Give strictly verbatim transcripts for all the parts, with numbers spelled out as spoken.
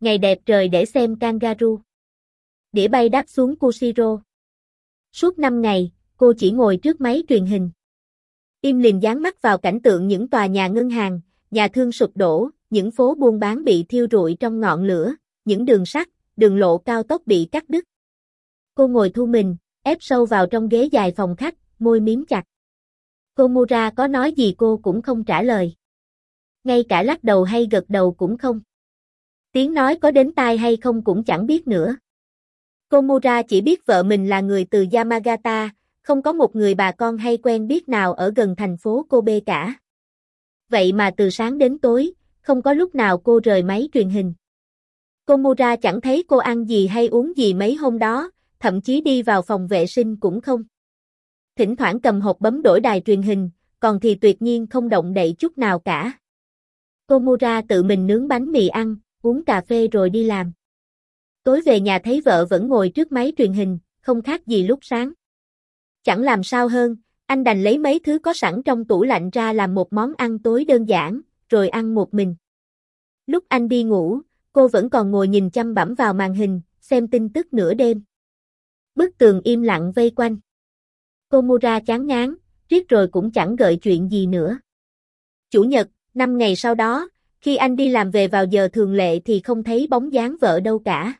Ngày đẹp trời để xem kangaroo. Đĩa bay đáp xuống Kushiro. Suốt năm ngày, cô chỉ ngồi trước máy truyền hình. Im lìm dán mắt vào cảnh tượng những tòa nhà ngân hàng, nhà thương sụp đổ, những phố buôn bán bị thiêu rụi trong ngọn lửa, những đường sắt, đường lộ cao tốc bị cắt đứt. Cô ngồi thu mình, ép sâu vào trong ghế dài phòng khách, môi miếm chặt. Komura có nói gì cô cũng không trả lời. Ngay cả lắc đầu hay gật đầu cũng không. Tiếng nói có đến tai hay không cũng chẳng biết nữa. Komura chỉ biết vợ mình là người từ Yamagata, không có một người bà con hay quen biết nào ở gần thành phố Kobe cả. Vậy mà từ sáng đến tối, không có lúc nào cô rời máy truyền hình. Komura chẳng thấy cô ăn gì hay uống gì mấy hôm đó, thậm chí đi vào phòng vệ sinh cũng không. Thỉnh thoảng cầm hộp bấm đổi đài truyền hình, còn thì tuyệt nhiên không động đậy chút nào cả. Komura tự mình nướng bánh mì ăn, uống cà phê rồi đi làm. Tối về nhà thấy vợ vẫn ngồi trước máy truyền hình, không khác gì lúc sáng. Chẳng làm sao hơn, anh đành lấy mấy thứ có sẵn trong tủ lạnh ra làm một món ăn tối đơn giản, rồi ăn một mình. Lúc anh đi ngủ, cô vẫn còn ngồi nhìn chăm bẵm vào màn hình, xem tin tức nửa đêm. Bức tường im lặng vây quanh. Komura chán ngán, riết rồi cũng chẳng gợi chuyện gì nữa. Chủ nhật, năm ngày sau đó, khi anh đi làm về vào giờ thường lệ thì không thấy bóng dáng vợ đâu cả.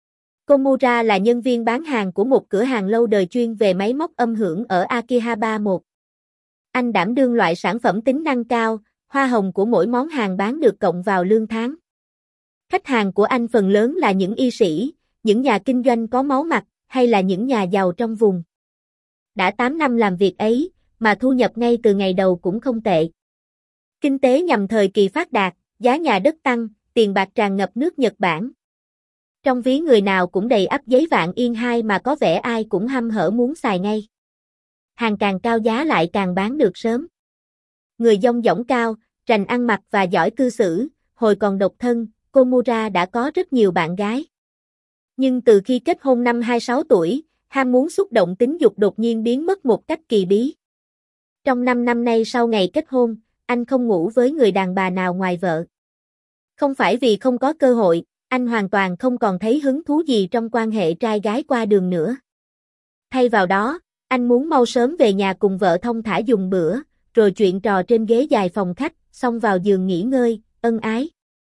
Komura là nhân viên bán hàng của một cửa hàng lâu đời chuyên về máy móc âm hưởng ở Akihabara một. Anh đảm đương loại sản phẩm tính năng cao, hoa hồng của mỗi món hàng bán được cộng vào lương tháng. Khách hàng của anh phần lớn là những y sĩ, những nhà kinh doanh có máu mặt, hay là những nhà giàu trong vùng. Đã tám năm làm việc ấy, mà thu nhập ngay từ ngày đầu cũng không tệ. Kinh tế nhằm thời kỳ phát đạt, giá nhà đất tăng, tiền bạc tràn ngập nước Nhật Bản. Trong ví người nào cũng đầy ắp giấy vạn yên hai mà có vẻ ai cũng hăm hở muốn xài ngay. Hàng càng cao giá lại càng bán được sớm. Người dong dỏng cao, rành ăn mặc và giỏi cư xử, hồi còn độc thân, Komura đã có rất nhiều bạn gái. Nhưng từ khi kết hôn năm hai mươi sáu tuổi, ham muốn xúc động tính dục đột nhiên biến mất một cách kỳ bí. Trong năm năm nay sau ngày kết hôn, anh không ngủ với người đàn bà nào ngoài vợ. Không phải vì không có cơ hội, anh hoàn toàn không còn thấy hứng thú gì trong quan hệ trai gái qua đường nữa. Thay vào đó, anh muốn mau sớm về nhà cùng vợ thong thả dùng bữa, rồi chuyện trò trên ghế dài phòng khách, xong vào giường nghỉ ngơi, ân ái.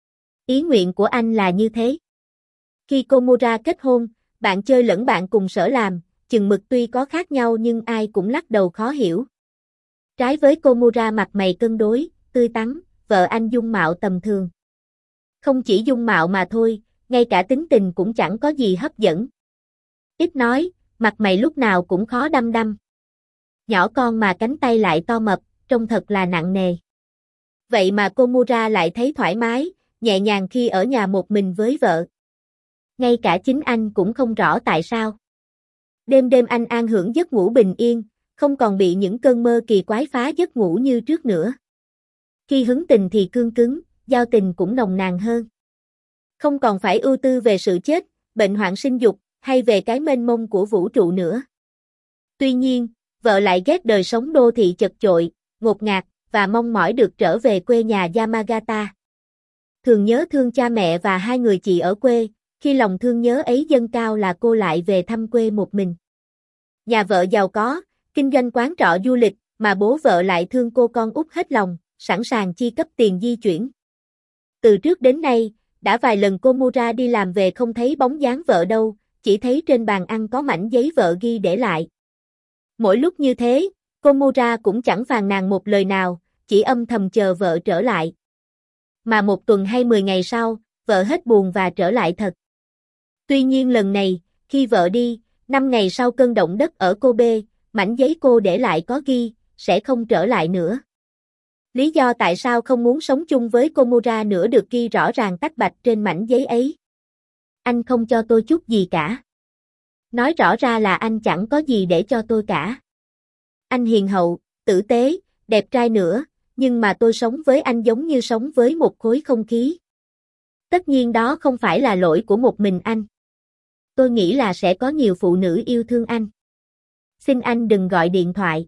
Ý nguyện của anh là như thế. Khi Komura kết hôn, bạn chơi lẫn bạn cùng sở làm, chừng mực tuy có khác nhau nhưng ai cũng lắc đầu khó hiểu. Trái với Komura mặt mày cân đối, tươi tắn, vợ anh dung mạo tầm thường. Không chỉ dung mạo mà thôi, ngay cả tính tình cũng chẳng có gì hấp dẫn. Ít nói, mặt mày lúc nào cũng khó đăm đăm. Nhỏ con mà cánh tay lại to mập, trông thật là nặng nề. Vậy mà Komura lại thấy thoải mái, nhẹ nhàng khi ở nhà một mình với vợ. Ngay cả chính anh cũng không rõ tại sao. Đêm đêm anh an hưởng giấc ngủ bình yên, không còn bị những cơn mơ kỳ quái phá giấc ngủ như trước nữa. Khi hứng tình thì cương cứng, giao tình cũng nồng nàn hơn. Không còn phải ưu tư về sự chết, bệnh hoạn sinh dục, hay về cái mênh mông của vũ trụ nữa. Tuy nhiên, vợ lại ghét đời sống đô thị chật chội, ngột ngạt, và mong mỏi được trở về quê nhà Yamagata. Thường nhớ thương cha mẹ và hai người chị ở quê, khi lòng thương nhớ ấy dâng cao là cô lại về thăm quê một mình. Nhà vợ giàu có, kinh doanh quán trọ du lịch, mà bố vợ lại thương cô con út hết lòng, sẵn sàng chi cấp tiền di chuyển. Từ trước đến nay, đã vài lần Komura đi làm về không thấy bóng dáng vợ đâu, chỉ thấy trên bàn ăn có mảnh giấy vợ ghi để lại. Mỗi lúc như thế, Komura cũng chẳng phàn nàn một lời nào, chỉ âm thầm chờ vợ trở lại. Mà một tuần hay mười ngày sau, vợ hết buồn và trở lại thật. Tuy nhiên lần này, khi vợ đi, năm ngày sau cơn động đất ở Kobe, mảnh giấy cô để lại có ghi, sẽ không trở lại nữa. Lý do tại sao không muốn sống chung với Komura nữa được ghi rõ ràng tách bạch trên mảnh giấy ấy. Anh không cho tôi chút gì cả. Nói rõ ra là anh chẳng có gì để cho tôi cả. Anh hiền hậu, tử tế, đẹp trai nữa, nhưng mà tôi sống với anh giống như sống với một khối không khí. Tất nhiên đó không phải là lỗi của một mình anh. Tôi nghĩ là sẽ có nhiều phụ nữ yêu thương anh. Xin anh đừng gọi điện thoại.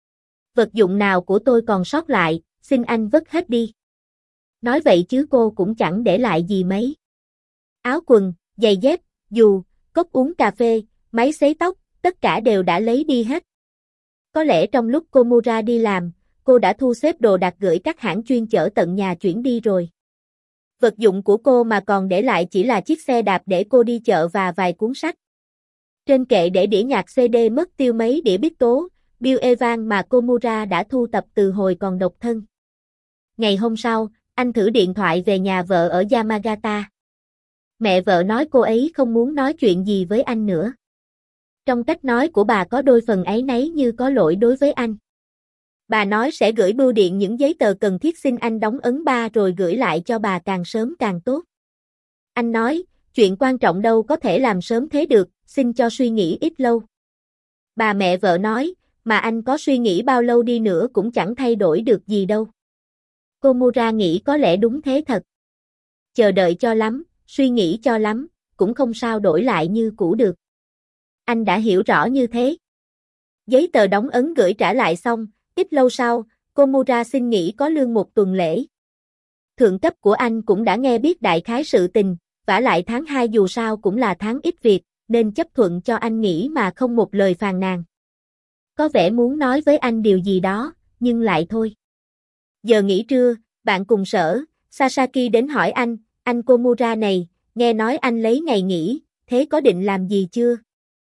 Vật dụng nào của tôi còn sót lại, xin anh vứt hết đi. Nói vậy chứ cô cũng chẳng để lại gì mấy. áo quần, giày dép, dù, cốc uống cà phê, máy sấy tóc, tất cả đều đã lấy đi hết. Có lẽ trong lúc Komura đi làm, cô đã thu xếp đồ đạc gửi các hãng chuyên chở tận nhà chuyển đi rồi. Vật dụng của cô mà còn để lại chỉ là chiếc xe đạp để cô đi chợ và vài cuốn sách. Trên kệ để đĩa nhạc xê đê mất tiêu mấy đĩa biết tố, Bill Evans mà Komura đã thu tập từ hồi còn độc thân. Ngày hôm sau, anh thử điện thoại về nhà vợ ở Yamagata. Mẹ vợ nói cô ấy không muốn nói chuyện gì với anh nữa. Trong cách nói của bà có đôi phần áy náy như có lỗi đối với anh. Bà nói sẽ gửi bưu điện những giấy tờ cần thiết xin anh đóng ấn ba rồi gửi lại cho bà càng sớm càng tốt. Anh nói, chuyện quan trọng đâu có thể làm sớm thế được, xin cho suy nghĩ ít lâu. Bà mẹ vợ nói, mà anh có suy nghĩ bao lâu đi nữa cũng chẳng thay đổi được gì đâu. Komura nghĩ có lẽ đúng thế thật. Chờ đợi cho lắm, suy nghĩ cho lắm, cũng không sao đổi lại như cũ được. Anh đã hiểu rõ như thế. Giấy tờ đóng ấn gửi trả lại xong, ít lâu sau, Komura xin nghỉ có lương một tuần lễ. Thượng cấp của anh cũng đã nghe biết đại khái sự tình, vả lại tháng hai dù sao cũng là tháng ít việc, nên chấp thuận cho anh nghỉ mà không một lời phàn nàn. Có vẻ muốn nói với anh điều gì đó, nhưng lại thôi. Giờ nghỉ trưa, bạn cùng sở, Sasaki đến hỏi anh, anh Komura này, nghe nói anh lấy ngày nghỉ, thế có định làm gì chưa?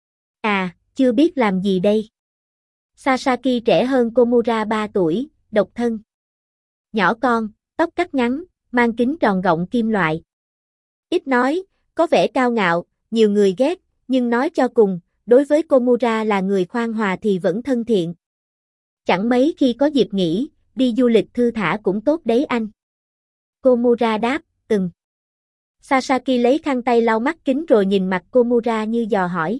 À, chưa biết làm gì đây. Sasaki trẻ hơn Komura ba tuổi, độc thân. Nhỏ con, tóc cắt ngắn, mang kính tròn gọng kim loại. Ít nói, có vẻ cao ngạo, nhiều người ghét, nhưng nói cho cùng, đối với Komura là người khoan hòa thì vẫn thân thiện. Chẳng mấy khi có dịp nghỉ, đi du lịch thư thả cũng tốt đấy anh. Komura đáp, từng. Sasaki lấy khăn tay lau mắt kính rồi nhìn mặt Komura như dò hỏi.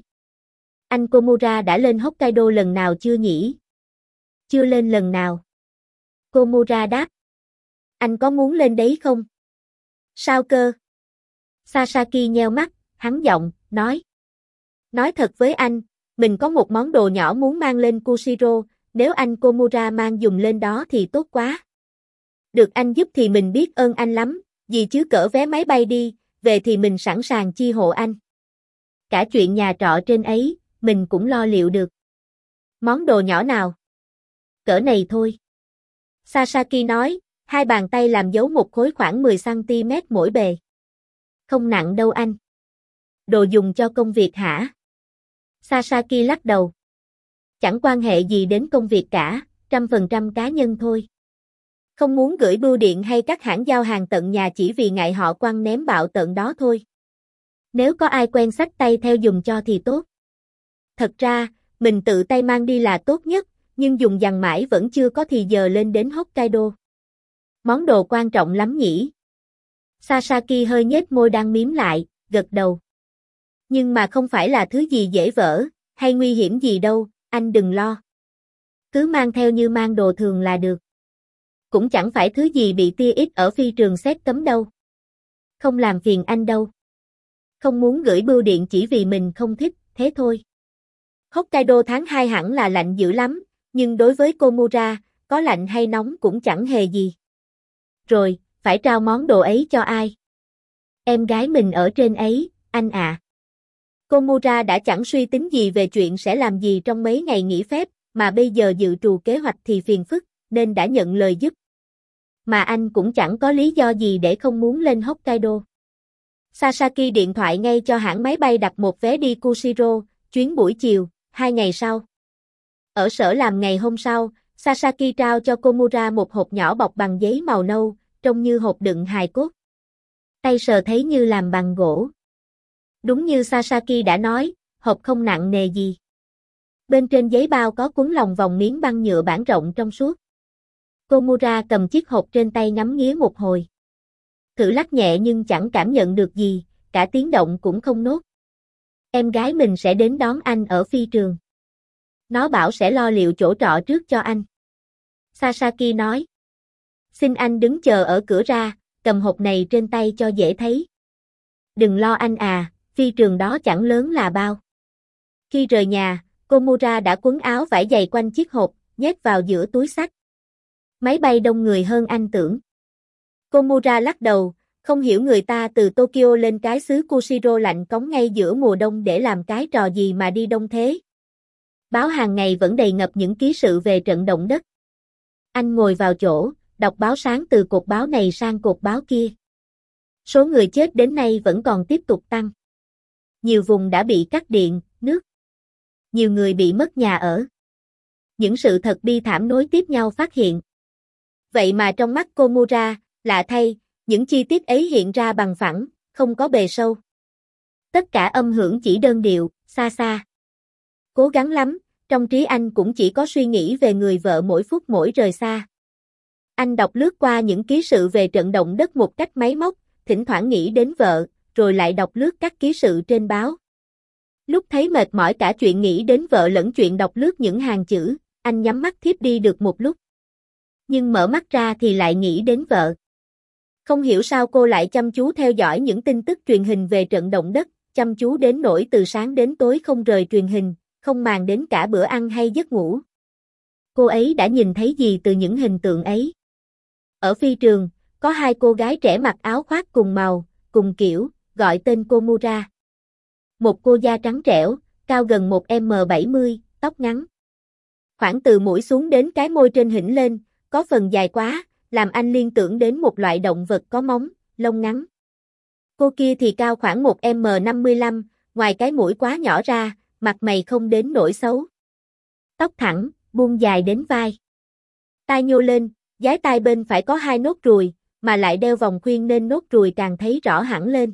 Anh Komura đã lên Hokkaido lần nào chưa nhỉ? Chưa lên lần nào. Komura đáp. Anh có muốn lên đấy không? Sao cơ? Sasaki nheo mắt, hắn giọng, nói. Nói thật với anh, mình có một món đồ nhỏ muốn mang lên Kushiro, nếu anh Komura mang dùng lên đó thì tốt quá. Được anh giúp thì mình biết ơn anh lắm, gì chứ cỡ vé máy bay đi, về thì mình sẵn sàng chi hộ anh. Cả chuyện nhà trọ trên ấy, mình cũng lo liệu được. Món đồ nhỏ nào? Cỡ này thôi. Sasaki nói, hai bàn tay làm dấu một khối khoảng mười xăng-ti-mét mỗi bề. Không nặng đâu anh. Đồ dùng cho công việc hả? Sasaki lắc đầu. Chẳng quan hệ gì đến công việc cả, trăm phần trăm cá nhân thôi. Không muốn gửi bưu điện hay các hãng giao hàng tận nhà chỉ vì ngại họ quăng ném bạo tận đó thôi. Nếu có ai quen xách tay theo dùng cho thì tốt. Thật ra, mình tự tay mang đi là tốt nhất, nhưng dùng dằn mãi vẫn chưa có thì giờ lên đến Hokkaido. Món đồ quan trọng lắm nhỉ? Sasaki hơi nhếch môi đang mím lại, gật đầu. Nhưng mà không phải là thứ gì dễ vỡ, hay nguy hiểm gì đâu, anh đừng lo. Cứ mang theo như mang đồ thường là được. Cũng chẳng phải thứ gì bị tia X ở phi trường xét cấm đâu. Không làm phiền anh đâu. Không muốn gửi bưu điện chỉ vì mình không thích, thế thôi. Hokkaido tháng hai hẳn là lạnh dữ lắm, nhưng đối với Komura, có lạnh hay nóng cũng chẳng hề gì. Rồi, phải trao món đồ ấy cho ai? Em gái mình ở trên ấy, anh ạ. À. Komura đã chẳng suy tính gì về chuyện sẽ làm gì trong mấy ngày nghỉ phép, mà bây giờ dự trù kế hoạch thì phiền phức, nên đã nhận lời giúp. Mà anh cũng chẳng có lý do gì để không muốn lên Hokkaido. Sasaki điện thoại ngay cho hãng máy bay đặt một vé đi Kushiro, chuyến buổi chiều, hai ngày sau. Ở sở làm ngày hôm sau, Sasaki trao cho Komura một hộp nhỏ bọc bằng giấy màu nâu, trông như hộp đựng hài cốt. Tay sờ thấy như làm bằng gỗ. Đúng như Sasaki đã nói, hộp không nặng nề gì. Bên trên giấy bao có cuốn lòng vòng miếng băng nhựa bản rộng trong suốt. Komura cầm chiếc hộp trên tay ngắm nghía một hồi. Thử lắc nhẹ nhưng chẳng cảm nhận được gì, cả tiếng động cũng không nốt. Em gái mình sẽ đến đón anh ở phi trường. Nó bảo sẽ lo liệu chỗ trọ trước cho anh. Sasaki nói. Xin anh đứng chờ ở cửa ra, cầm hộp này trên tay cho dễ thấy. Đừng lo anh à, phi trường đó chẳng lớn là bao. Khi rời nhà, Komura đã quấn áo vải dày quanh chiếc hộp, nhét vào giữa túi xách. Máy bay đông người hơn anh tưởng. Komura lắc đầu, Không hiểu người ta từ Tokyo lên cái xứ Kushiro lạnh cống ngay giữa mùa đông để làm cái trò gì mà đi đông thế. Báo hàng ngày vẫn đầy ngập những ký sự về trận động đất. Anh ngồi vào chỗ, đọc báo sáng từ cột báo này sang cột báo kia. Số người chết đến nay vẫn còn tiếp tục tăng. Nhiều vùng đã bị cắt điện, nước. Nhiều người bị mất nhà ở. Những sự thật bi thảm nối tiếp nhau phát hiện. Vậy mà trong mắt Komura, lạ thay, những chi tiết ấy hiện ra bằng phẳng, không có bề sâu. Tất cả âm hưởng chỉ đơn điệu, xa xa. Cố gắng lắm, trong trí anh cũng chỉ có suy nghĩ về người vợ mỗi phút mỗi rời xa. Anh đọc lướt qua những ký sự về trận động đất một cách máy móc, thỉnh thoảng nghĩ đến vợ, rồi lại đọc lướt các ký sự trên báo. Lúc thấy mệt mỏi cả chuyện nghĩ đến vợ lẫn chuyện đọc lướt những hàng chữ, anh nhắm mắt thiếp đi được một lúc. Nhưng mở mắt ra thì lại nghĩ đến vợ. Không hiểu sao cô lại chăm chú theo dõi những tin tức truyền hình về trận động đất, chăm chú đến nỗi từ sáng đến tối không rời truyền hình, không màng đến cả bữa ăn hay giấc ngủ. Cô ấy đã nhìn thấy gì từ những hình tượng ấy? Ở phi trường, có hai cô gái trẻ mặc áo khoác cùng màu, cùng kiểu, gọi tên Komura. Một cô da trắng trẻo, cao gần một mét bảy mươi, tóc ngắn. Khoảng từ mũi xuống đến cái môi trên hỉnh lên, có phần dài quá, làm anh liên tưởng đến một loại động vật có móng, lông ngắn. Cô kia thì cao khoảng một mét năm mươi lăm, ngoài cái mũi quá nhỏ ra, mặt mày không đến nỗi xấu. Tóc thẳng, buông dài đến vai. Tai nhô lên, dái tai bên phải có hai nốt ruồi, mà lại đeo vòng khuyên nên nốt ruồi càng thấy rõ hẳn lên.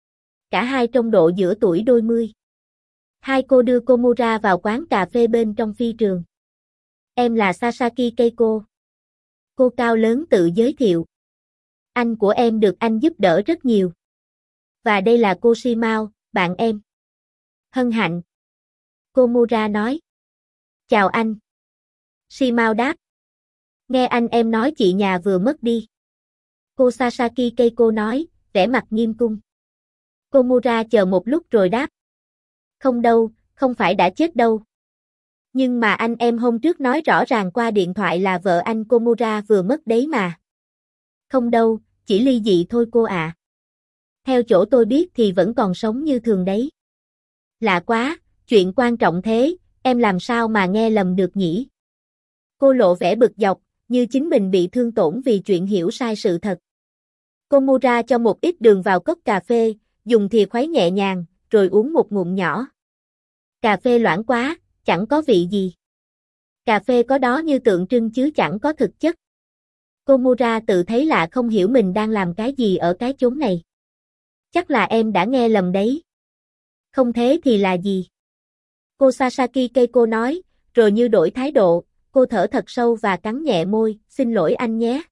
Cả hai trong độ giữa tuổi đôi mươi. Hai cô đưa Komura vào quán cà phê bên trong phi trường. Em là Sasaki Keiko. Cô cao lớn tự giới thiệu. Anh của em được anh giúp đỡ rất nhiều. Và đây là cô Shimao, bạn em. Hân hạnh. Komura nói. Chào anh. Shimao đáp. Nghe anh em nói chị nhà vừa mất đi. Cô Sasaki Keiko nói, vẻ mặt nghiêm cung. Komura chờ một lúc rồi đáp. Không đâu, không phải đã chết đâu. Nhưng mà anh em hôm trước nói rõ ràng qua điện thoại là vợ anh Komura vừa mất đấy mà. Không đâu, chỉ ly dị thôi cô ạ. À. Theo chỗ tôi biết thì vẫn còn sống như thường đấy. Lạ quá, chuyện quan trọng thế, em làm sao mà nghe lầm được nhỉ? Cô lộ vẻ bực dọc, như chính mình bị thương tổn vì chuyện hiểu sai sự thật. Komura cho một ít đường vào cốc cà phê, dùng thìa khuấy nhẹ nhàng, rồi uống một ngụm nhỏ. Cà phê loãng quá, chẳng có vị gì. Cà phê có đó như tượng trưng chứ chẳng có thực chất. Komura tự thấy lạ không hiểu mình đang làm cái gì ở cái chốn này. Chắc là em đã nghe lầm đấy. Không thế thì là gì? Cô Sasaki Keiko nói, rồi như đổi thái độ, cô thở thật sâu và cắn nhẹ môi, xin lỗi anh nhé.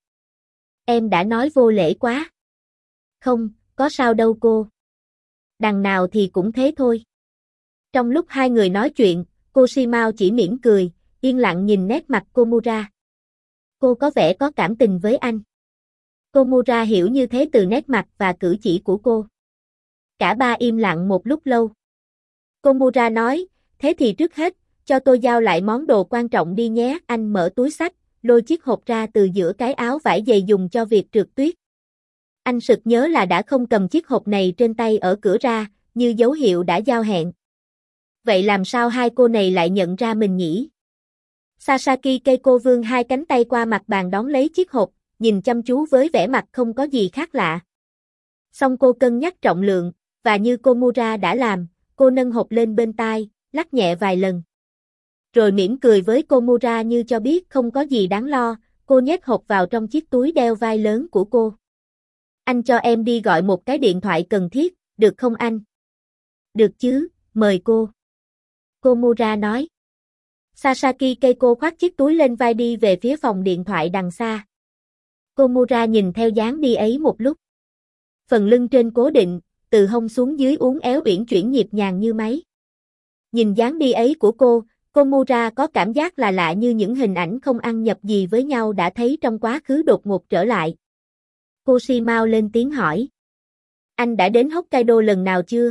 Em đã nói vô lễ quá. Không, có sao đâu cô. Đằng nào thì cũng thế thôi. Trong lúc hai người nói chuyện, cô Shimao chỉ mỉm cười, yên lặng nhìn nét mặt Komura. Cô có vẻ có cảm tình với anh. Komura hiểu như thế từ nét mặt và cử chỉ của cô. Cả ba im lặng một lúc lâu. Komura nói, thế thì trước hết, cho tôi giao lại món đồ quan trọng đi nhé. Anh mở túi xách, lôi chiếc hộp ra từ giữa cái áo vải dày dùng cho việc trượt tuyết. Anh sực nhớ là đã không cầm chiếc hộp này trên tay ở cửa ra, như dấu hiệu đã giao hẹn. Vậy làm sao hai cô này lại nhận ra mình nhỉ? Sasaki Keiko vươn hai cánh tay qua mặt bàn đón lấy chiếc hộp, nhìn chăm chú với vẻ mặt không có gì khác lạ. Xong cô cân nhắc trọng lượng, và như Komura đã làm, cô nâng hộp lên bên tai, lắc nhẹ vài lần. Rồi mỉm cười với Komura như cho biết không có gì đáng lo, cô nhét hộp vào trong chiếc túi đeo vai lớn của cô. Anh cho em đi gọi một cái điện thoại cần thiết, được không anh? Được chứ, mời cô. Komura nói. Sasaki Keiko khoác chiếc túi lên vai đi về phía phòng điện thoại đằng xa. Komura nhìn theo dáng đi ấy một lúc. Phần lưng trên cố định, từ hông xuống dưới uốn éo uyển chuyển nhịp nhàng như máy. Nhìn dáng đi ấy của cô, Komura có cảm giác là lạ như những hình ảnh không ăn nhập gì với nhau đã thấy trong quá khứ đột ngột trở lại. Cô Shimao lên tiếng hỏi. Anh đã đến Hokkaido lần nào chưa?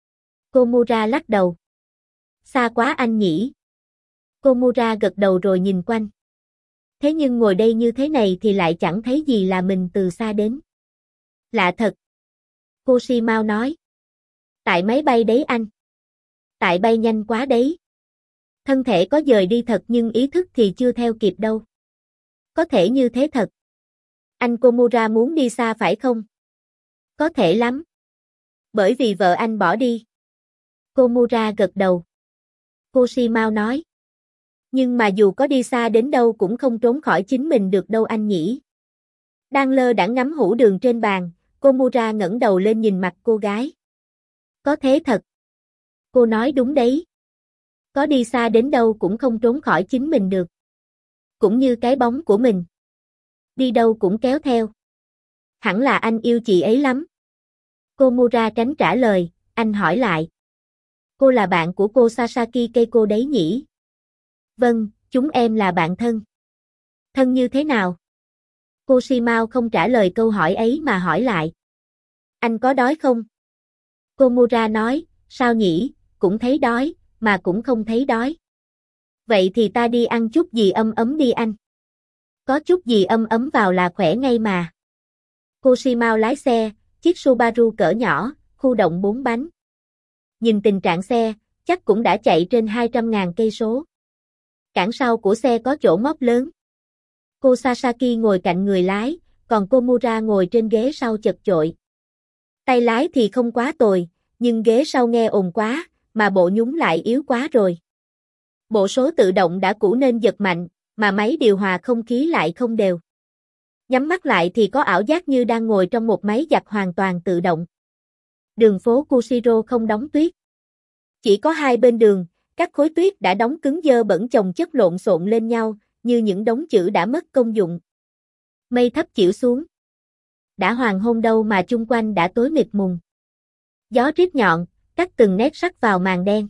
Komura lắc đầu. Xa quá anh nhỉ? Komura gật đầu rồi nhìn quanh. Thế nhưng ngồi đây như thế này thì lại chẳng thấy gì là mình từ xa đến. Lạ thật. Cô Shimao nói. Tại máy bay đấy anh. Tại bay nhanh quá đấy. Thân thể có dời đi thật nhưng ý thức thì chưa theo kịp đâu. Có thể như thế thật. Anh Komura muốn đi xa phải không? Có thể lắm. Bởi vì vợ anh bỏ đi. Komura gật đầu. Cô Shimao nói. Nhưng mà dù có đi xa đến đâu cũng không trốn khỏi chính mình được đâu anh nhỉ. Đang lơ đãng ngắm hũ đường trên bàn, Komura ngẩng đầu lên nhìn mặt cô gái. Có thế thật. Cô nói đúng đấy. Có đi xa đến đâu cũng không trốn khỏi chính mình được. Cũng như cái bóng của mình. Đi đâu cũng kéo theo. Hẳn là anh yêu chị ấy lắm. Komura tránh trả lời, anh hỏi lại. Cô là bạn của cô Sasaki Keiko đấy nhỉ? Vâng, chúng em là bạn thân. Thân như thế nào? Cô Shimao không trả lời câu hỏi ấy mà hỏi lại. Anh có đói không? Komura nói, sao nhỉ, cũng thấy đói, mà cũng không thấy đói. Vậy thì ta đi ăn chút gì ấm ấm đi anh. Có chút gì ấm ấm vào là khỏe ngay mà. Cô Shimao lái xe, chiếc Subaru cỡ nhỏ, khu động bốn bánh. Nhìn tình trạng xe, chắc cũng đã chạy trên hai trăm ngàn cây số. Cản sau của xe có chỗ móc lớn. Cô Sasaki ngồi cạnh người lái, còn Komura ngồi trên ghế sau chật chội. Tay lái thì không quá tồi, nhưng ghế sau nghe ồn quá, mà bộ nhúng lại yếu quá rồi. Bộ số tự động đã cũ nên giật mạnh, mà máy điều hòa không khí lại không đều. Nhắm mắt lại thì có ảo giác như đang ngồi trong một máy giặt hoàn toàn tự động. Đường phố Kushiro không đóng tuyết. Chỉ có hai bên đường, các khối tuyết đã đóng cứng dơ bẩn chồng chất lộn xộn lên nhau, như những đống chữ đã mất công dụng. Mây thấp chịu xuống. Đã hoàng hôn đâu mà chung quanh đã tối mịt mùng. Gió rít nhọn, cắt từng nét sắc vào màn đen.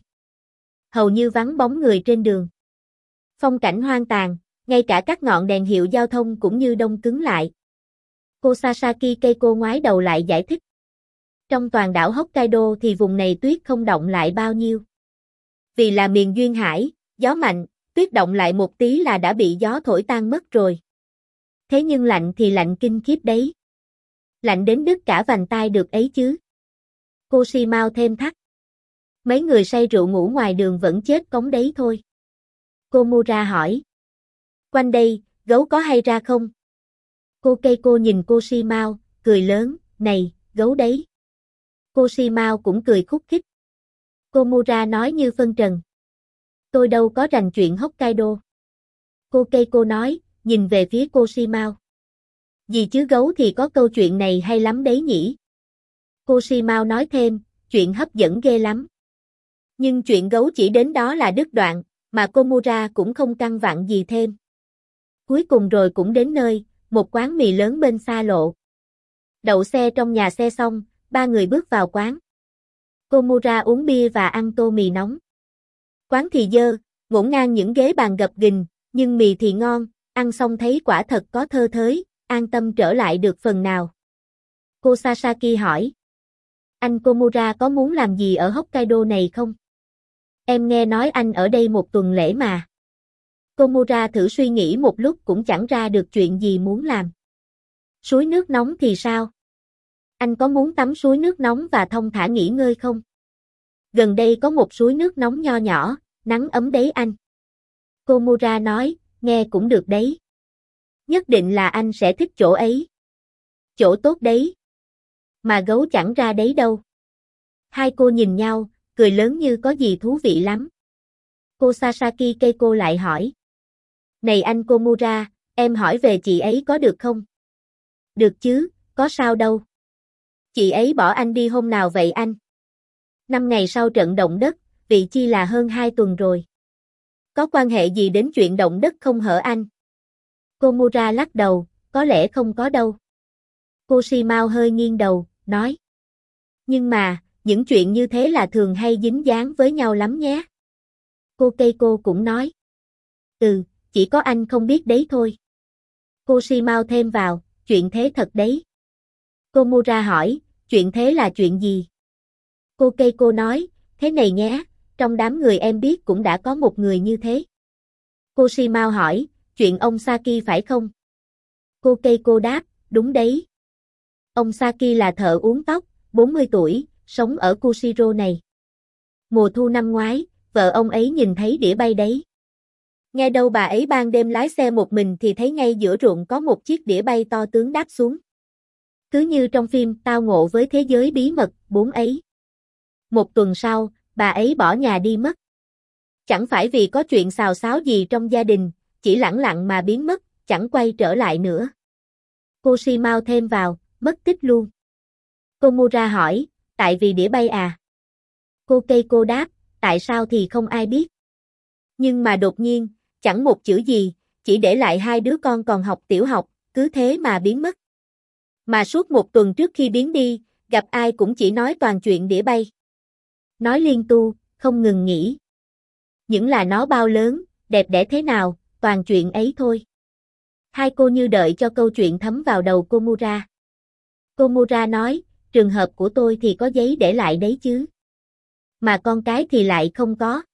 Hầu như vắng bóng người trên đường. Phong cảnh hoang tàn, ngay cả các ngọn đèn hiệu giao thông cũng như đông cứng lại. Cô Sasaki Keiko ngoái đầu lại giải thích. Trong toàn đảo Hokkaido thì vùng này tuyết không động lại bao nhiêu. Vì là miền duyên hải, gió mạnh, tuyết động lại một tí là đã bị gió thổi tan mất rồi. Thế nhưng lạnh thì lạnh kinh khiếp đấy. Lạnh đến đứt cả vành tai được ấy chứ. Cô Shimao thêm thắt. Mấy người say rượu ngủ ngoài đường vẫn chết cống đấy thôi. Komura hỏi. Quanh đây, gấu có hay ra không? Cô Keiko nhìn cô Shimao, cười lớn, này, gấu đấy. Cô Shimao cũng cười khúc khích. Komura nói như phân trần. Tôi đâu có rành chuyện Hokkaido. Cô Keiko nói, nhìn về phía cô Shimao. Gì chứ gấu thì có câu chuyện này hay lắm đấy nhỉ. Cô Shimao nói thêm, chuyện hấp dẫn ghê lắm. Nhưng chuyện gấu chỉ đến đó là đứt đoạn, mà Komura cũng không căn vặn gì thêm. Cuối cùng rồi cũng đến nơi, một quán mì lớn bên xa lộ. Đậu xe trong nhà xe xong, ba người bước vào quán. Komura uống bia và ăn tô mì nóng. Quán thì dơ, ngổn ngang những ghế bàn gập ghềnh, nhưng mì thì ngon, ăn xong thấy quả thật có thơ thới, an tâm trở lại được phần nào. Cô Sasaki hỏi. Anh Komura có muốn làm gì ở Hokkaido này không? Em nghe nói anh ở đây một tuần lễ mà. Komura thử suy nghĩ một lúc cũng chẳng ra được chuyện gì muốn làm. Suối nước nóng thì sao? Anh có muốn tắm suối nước nóng và thong thả nghỉ ngơi không? Gần đây có một suối nước nóng nho nhỏ, nắng ấm đấy anh. Komura nói, nghe cũng được đấy. Nhất định là anh sẽ thích chỗ ấy. Chỗ tốt đấy. Mà gấu chẳng ra đấy đâu. Hai cô nhìn nhau, cười lớn như có gì thú vị lắm. Cô Sasaki Keiko lại hỏi. Này anh Komura, em hỏi về chị ấy có được không? Được chứ, có sao đâu. Chị ấy bỏ anh đi hôm nào vậy anh? Năm ngày sau trận động đất, vị chi là hơn hai tuần rồi. Có quan hệ gì đến chuyện động đất không hở anh? Komura lắc đầu, có lẽ không có đâu. Cô Shimao hơi nghiêng đầu, nói. Nhưng mà, những chuyện như thế là thường hay dính dáng với nhau lắm nhé. Cô Keiko cũng nói. Ừ, chỉ có anh không biết đấy thôi. Cô Shimao thêm vào, chuyện thế thật đấy. Komura hỏi, chuyện thế là chuyện gì? Cô Keiko nói, thế này nhé, trong đám người em biết cũng đã có một người như thế. Cô Shimao hỏi, chuyện ông Saki phải không? Cô Keiko đáp, đúng đấy. Ông Saki là thợ uốn tóc, bốn mươi tuổi, sống ở Kushiro này. Mùa thu năm ngoái, vợ ông ấy nhìn thấy đĩa bay đấy. Nghe đâu bà ấy ban đêm lái xe một mình thì thấy ngay giữa ruộng có một chiếc đĩa bay to tướng đáp xuống. Cứ như trong phim Tao ngộ với thế giới bí mật bốn ấy. Một tuần sau, bà ấy bỏ nhà đi mất. Chẳng phải vì có chuyện xào xáo gì trong gia đình, chỉ lẳng lặng mà biến mất, chẳng quay trở lại nữa. Cô Shimao thêm vào, mất tích luôn. Cô Mura hỏi, tại vì đĩa bay à? Cô Keiko đáp, tại sao thì không ai biết. Nhưng mà đột nhiên, chẳng một chữ gì, chỉ để lại hai đứa con còn học tiểu học, cứ thế mà biến mất. Mà suốt một tuần trước khi biến đi, gặp ai cũng chỉ nói toàn chuyện đĩa bay. Nói liên tu, không ngừng nghỉ. Những là nó bao lớn, đẹp đẽ thế nào, toàn chuyện ấy thôi. Hai cô như đợi cho câu chuyện thấm vào đầu cô Mura. Cô Mura nói, trường hợp của tôi thì có giấy để lại đấy chứ. Mà con cái thì lại không có.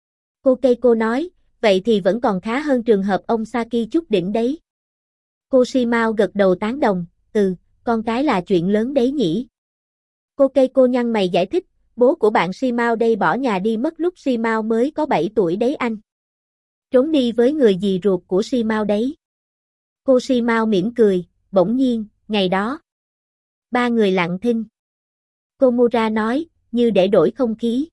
Cô Keiko nói, vậy thì vẫn còn khá hơn trường hợp ông Saki chút đỉnh đấy. Cô Shimao gật đầu tán đồng, ừ, con cái là chuyện lớn đấy nhỉ. Cô Keiko nhăn mày giải thích, bố của bạn Shimao đây bỏ nhà đi mất lúc Shimao mới có bảy tuổi đấy anh. Trốn đi với người dì ruột của Shimao đấy. Cô Shimao mỉm cười, bỗng nhiên, ngày đó. Ba người lặng thinh. Cô Mura nói, như để đổi không khí.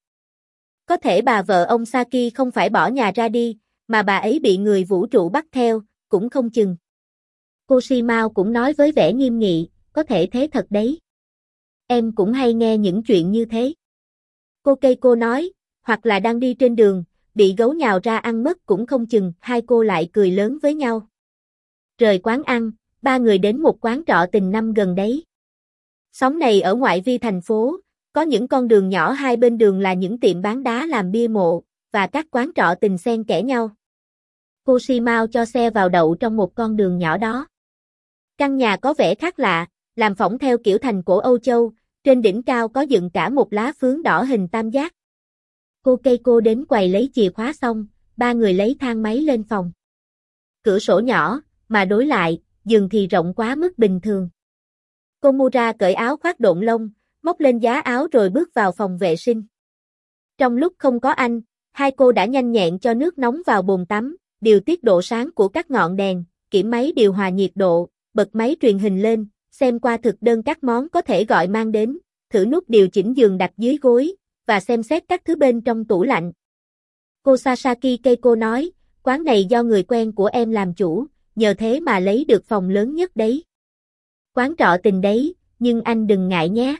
Có thể bà vợ ông Saki không phải bỏ nhà ra đi, mà bà ấy bị người vũ trụ bắt theo, cũng không chừng. Cô Shimao cũng nói với vẻ nghiêm nghị, có thể thế thật đấy. Em cũng hay nghe những chuyện như thế. Cô Keiko nói, hoặc là đang đi trên đường, bị gấu nhào ra ăn mất cũng không chừng, hai cô lại cười lớn với nhau. Rời quán ăn, ba người đến một quán trọ tình năm gần đấy. Xóm này ở ngoại vi thành phố, có những con đường nhỏ hai bên đường là những tiệm bán đá làm bia mộ, và các quán trọ tình xen kẽ nhau. Cô Shimao cho xe vào đậu trong một con đường nhỏ đó. Căn nhà có vẻ khác lạ, làm phỏng theo kiểu thành cổ Âu Châu, trên đỉnh cao có dựng cả một lá phướng đỏ hình tam giác. Cô Keiko đến quầy lấy chìa khóa xong, ba người lấy thang máy lên phòng. Cửa sổ nhỏ, mà đối lại, giường thì rộng quá mức bình thường. Cô Mura cởi áo khoác độn lông, móc lên giá áo rồi bước vào phòng vệ sinh. Trong lúc không có anh, hai cô đã nhanh nhẹn cho nước nóng vào bồn tắm, điều tiết độ sáng của các ngọn đèn, kiểm máy điều hòa nhiệt độ, bật máy truyền hình lên, xem qua thực đơn các món có thể gọi mang đến, thử nút điều chỉnh giường đặt dưới gối, và xem xét các thứ bên trong tủ lạnh. Cô Sasaki Keiko nói, quán này do người quen của em làm chủ, nhờ thế mà lấy được phòng lớn nhất đấy. Quán trọ tình đấy, nhưng anh đừng ngại nhé.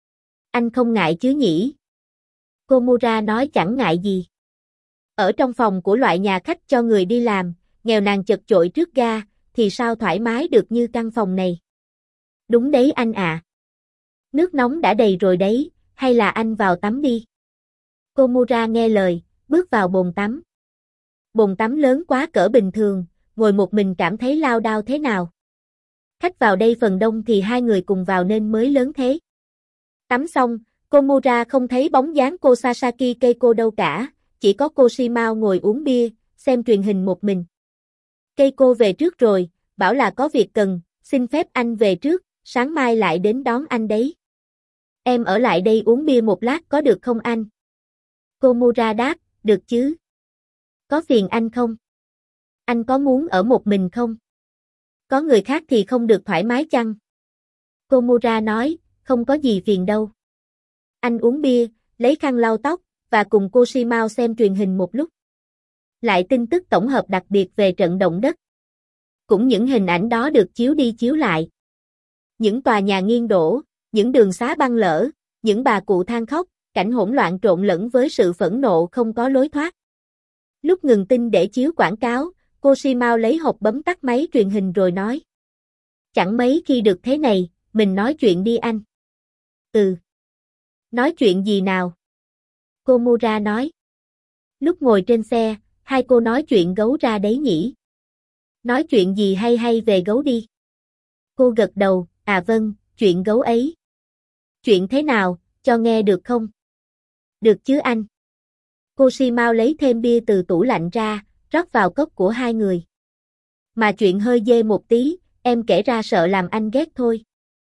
Anh không ngại chứ nhỉ? Cô Mura nói chẳng ngại gì. Ở trong phòng của loại nhà khách cho người đi làm, nghèo nàn chật chội trước ga, thì sao thoải mái được như căn phòng này? Đúng đấy anh ạ. À. Nước nóng đã đầy rồi đấy, hay là anh vào tắm đi? Cô Mura nghe lời, bước vào bồn tắm. Bồn tắm lớn quá cỡ bình thường, ngồi một mình cảm thấy lao đao thế nào. Khách vào đây phần đông thì hai người cùng vào nên mới lớn thế. Tắm xong, cô Mura không thấy bóng dáng cô Sasaki Keiko đâu cả, chỉ có cô Shimao ngồi uống bia, xem truyền hình một mình. Keiko về trước rồi, bảo là có việc cần, xin phép anh về trước, sáng mai lại đến đón anh đấy. Em ở lại đây uống bia một lát có được không anh? Cô Mura đáp, được chứ. Có phiền anh không? Anh có muốn ở một mình không? Có người khác thì không được thoải mái chăng? Cô Mura nói, không có gì phiền đâu. Anh uống bia, lấy khăn lau tóc, và cùng cô Shimao xem truyền hình một lúc. Lại tin tức tổng hợp đặc biệt về trận động đất. Cũng những hình ảnh đó được chiếu đi chiếu lại. Những tòa nhà nghiêng đổ, những đường xá băng lở, những bà cụ than khóc, cảnh hỗn loạn trộn lẫn với sự phẫn nộ không có lối thoát. Lúc ngừng tin để chiếu quảng cáo, cô Shimao lấy hộp bấm tắt máy truyền hình rồi nói. Chẳng mấy khi được thế này, mình nói chuyện đi anh. Ừ. Nói chuyện gì nào? Cô Mura nói. Lúc ngồi trên xe, hai cô nói chuyện gấu ra đấy nhỉ? Nói chuyện gì hay hay về gấu đi. Cô gật đầu, à vâng, chuyện gấu ấy. Chuyện thế nào, cho nghe được không? Được chứ anh. Cô Shimao lấy thêm bia từ tủ lạnh ra, rót vào cốc của hai người. Mà chuyện hơi dê một tí, em kể ra sợ làm anh ghét thôi.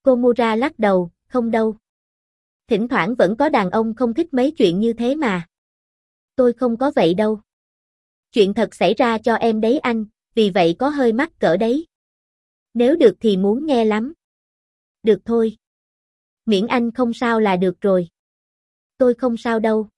Komura lắc đầu, không đâu. Thỉnh thoảng vẫn có đàn ông không thích mấy chuyện như thế mà. Tôi không có vậy đâu. Chuyện thật xảy ra cho em đấy anh, vì vậy có hơi mắc cỡ đấy. Nếu được thì muốn nghe lắm. Được thôi. Miễn anh không sao là được rồi. Tôi không sao đâu.